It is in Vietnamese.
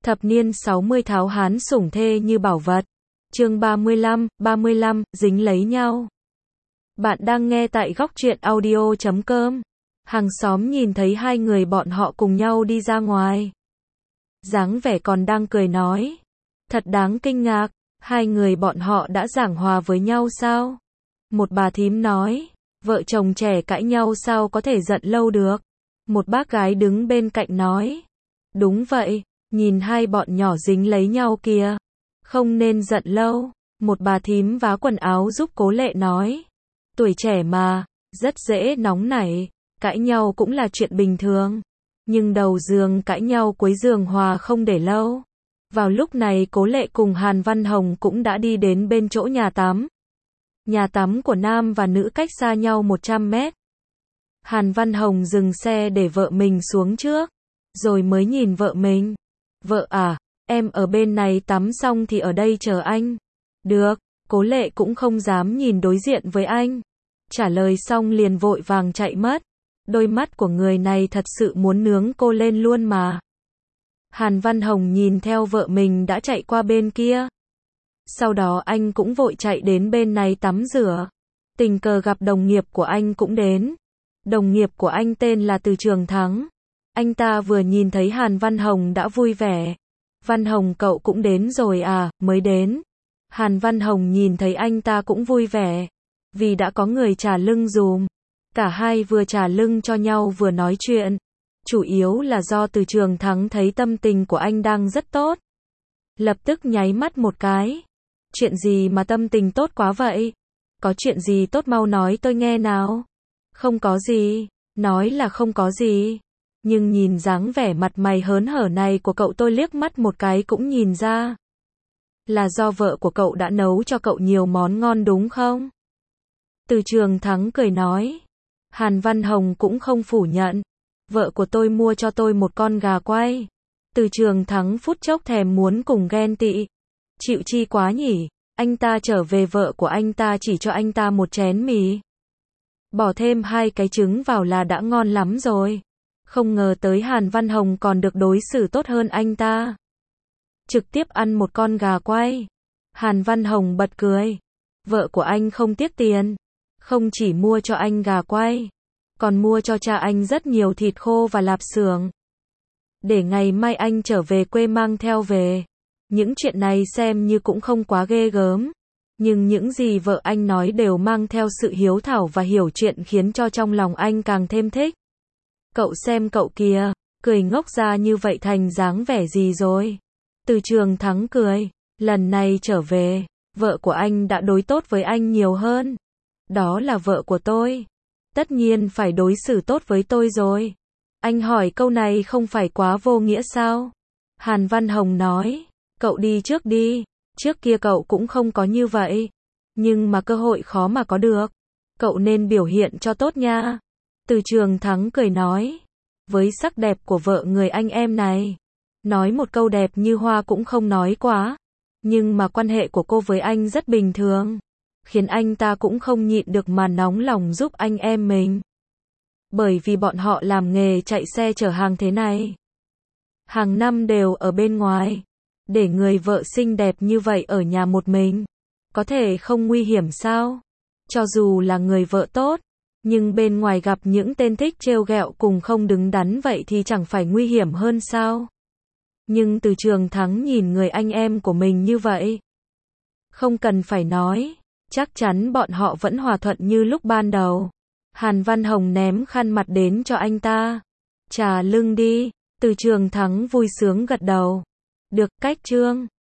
Thập niên 60 tháo hán sủng thê như bảo vật. Chương 35, dính lấy nhau. Bạn đang nghe tại góc truyện audio.com. Hàng xóm nhìn thấy hai người bọn họ cùng nhau đi ra ngoài. Dáng vẻ còn đang cười nói. Thật đáng kinh ngạc, hai người bọn họ đã giảng hòa với nhau sao? Một bà thím nói, vợ chồng trẻ cãi nhau sao có thể giận lâu được? Một bác gái đứng bên cạnh nói, đúng vậy, nhìn hai bọn nhỏ dính lấy nhau kìa, không nên giận lâu. Một bà thím vá quần áo giúp Cố Lệ nói, tuổi trẻ mà, rất dễ nóng nảy, cãi nhau cũng là chuyện bình thường, nhưng đầu giường cãi nhau cuối giường hòa không để lâu. Vào lúc này Cố Lệ cùng Hàn Văn Hồng cũng đã đi đến bên chỗ nhà tắm. Nhà tắm của nam và nữ cách xa nhau 100 mét. Hàn Văn Hồng dừng xe để vợ mình xuống trước, rồi mới nhìn vợ mình. Vợ à, em ở bên này tắm xong thì ở đây chờ anh. Được, Cố Lệ cũng không dám nhìn đối diện với anh. Trả lời xong liền vội vàng chạy mất. Đôi mắt của người này thật sự muốn nướng cô lên luôn mà. Hàn Văn Hồng nhìn theo vợ mình đã chạy qua bên kia. Sau đó anh cũng vội chạy đến bên này tắm rửa. Tình cờ gặp đồng nghiệp của anh cũng đến. Đồng nghiệp của anh tên là Từ Trường Thắng. Anh ta vừa nhìn thấy Hàn Văn Hồng đã vui vẻ. Văn Hồng cậu cũng đến rồi à, mới đến. Hàn Văn Hồng nhìn thấy anh ta cũng vui vẻ. Vì đã có người trả lưng dùm. Cả hai vừa trả lưng cho nhau vừa nói chuyện. Chủ yếu là do Từ Trường Thắng thấy tâm tình của anh đang rất tốt. Lập tức nháy mắt một cái. Chuyện gì mà tâm tình tốt quá vậy? Có chuyện gì tốt mau nói tôi nghe nào. Không có gì. Nói là không có gì. Nhưng nhìn dáng vẻ mặt mày hớn hở này của cậu tôi liếc mắt một cái cũng nhìn ra. Là do vợ của cậu đã nấu cho cậu nhiều món ngon đúng không? Từ Trường Thắng cười nói. Hàn Văn Hồng cũng không phủ nhận. Vợ của tôi mua cho tôi một con gà quay. Từ Trường Thắng phút chốc thèm muốn cùng ghen tị. Chịu chi quá nhỉ, anh ta trở về vợ của anh ta chỉ cho anh ta một chén mì. Bỏ thêm 2 cái trứng vào là đã ngon lắm rồi. Không ngờ tới Hàn Văn Hồng còn được đối xử tốt hơn anh ta. Trực tiếp ăn một con gà quay. Hàn Văn Hồng bật cười. Vợ của anh không tiếc tiền. Không chỉ mua cho anh gà quay, còn mua cho cha anh rất nhiều thịt khô và lạp xưởng. Để ngày mai anh trở về quê mang theo về. Những chuyện này xem như cũng không quá ghê gớm. Nhưng những gì vợ anh nói đều mang theo sự hiếu thảo và hiểu chuyện khiến cho trong lòng anh càng thêm thích. Cậu xem cậu kìa, cười ngốc ra như vậy thành dáng vẻ gì rồi? Từ Trường Thắng cười, lần này trở về, vợ của anh đã đối tốt với anh nhiều hơn. Đó là vợ của tôi. Tất nhiên phải đối xử tốt với tôi rồi. Anh hỏi câu này không phải quá vô nghĩa sao? Hàn Văn Hồng nói, cậu đi trước đi, trước kia cậu cũng không có như vậy. Nhưng mà cơ hội khó mà có được. Cậu nên biểu hiện cho tốt nha. Từ Trường Thắng cười nói, với sắc đẹp của vợ người anh em này, nói một câu đẹp như hoa cũng không nói quá. Nhưng mà quan hệ của cô với anh rất bình thường, khiến anh ta cũng không nhịn được mà nóng lòng giúp anh em mình. Bởi vì bọn họ làm nghề chạy xe chở hàng thế này, hàng năm đều ở bên ngoài. Để người vợ xinh đẹp như vậy ở nhà một mình, có thể không nguy hiểm sao? Cho dù là người vợ tốt, nhưng bên ngoài gặp những tên thích trêu ghẹo cùng không đứng đắn vậy thì chẳng phải nguy hiểm hơn sao? Nhưng Từ Trường Thắng nhìn người anh em của mình như vậy, không cần phải nói, chắc chắn bọn họ vẫn hòa thuận như lúc ban đầu. Hàn Văn Hồng ném khăn mặt đến cho anh ta. Trà lưng đi. Từ Trường Thắng vui sướng gật đầu. Được, cách chương.